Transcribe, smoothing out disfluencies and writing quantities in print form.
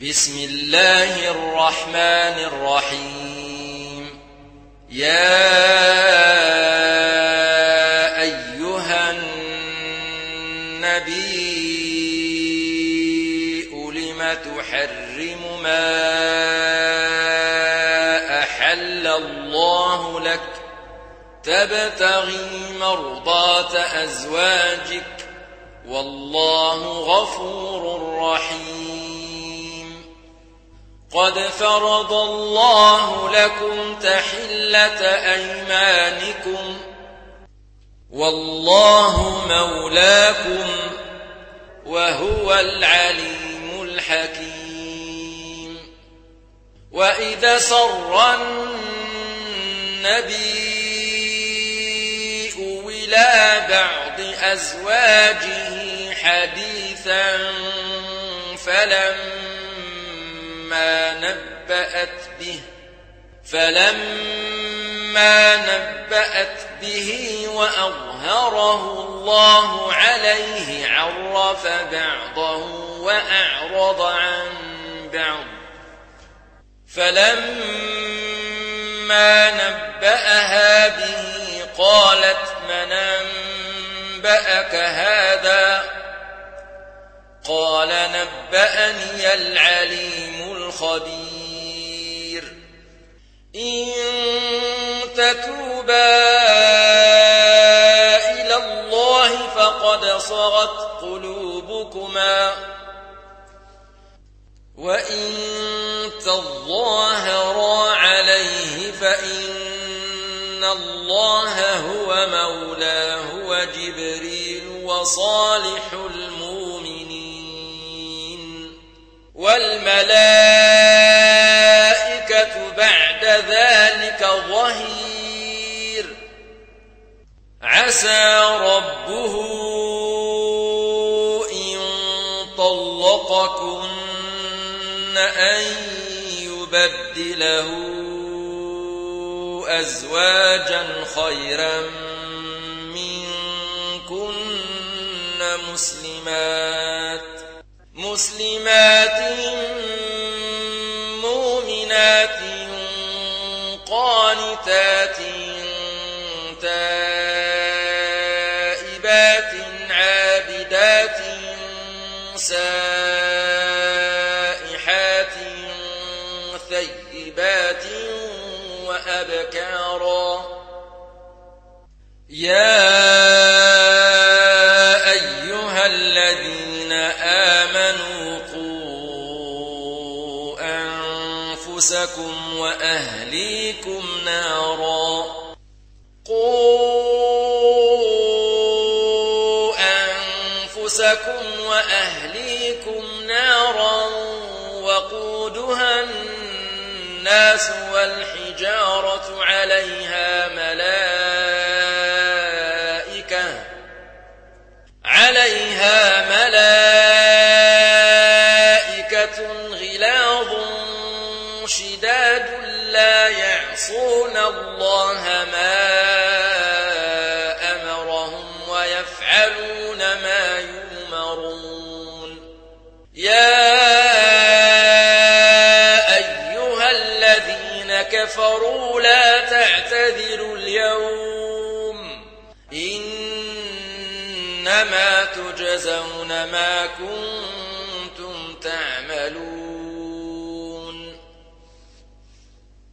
بسم الله الرحمن الرحيم. يا أيها النبي لم تحرم ما أحل الله لك تبتغي مرضات أزواجك والله غفور رحيم. قد فرض الله لكم تحلة أيمانكم والله مولاكم وهو العليم الحكيم. وإذا سر النبي إلى بعض أزواجه حديثا فلما نبأت به وأظهره الله عليه عرف بعضه وأعرض عن بعض. فلما نبأها به قالت من أنبأك هذا؟ قال نبأني العليم الخبير. إن تتوبا إلى الله فقد صغت قلوبكما وإن تظاهرا عليه فإن الله هو مولاه وجبريل وصالح المؤمنين والملائكة بعد ذلك ظهير. عسى ربه إن طلقكن أن يبدله أزواجا خيرا منكن مسلمات مؤمنات قانتات تائبات عابدات سائحات ثيبات وأبكارا. يا أيها الذين آمنوا قوا أنفسكم وأهليكم نارا وقودها الناس والحجارة عليها ملائكة غلاظ شداد لا يعصون الله ما أمرهم ويفعلون ما يؤمرون. يا أيها الذين كفروا لا تعتذروا اليوم إنما تجزون ما كنتم تعملون.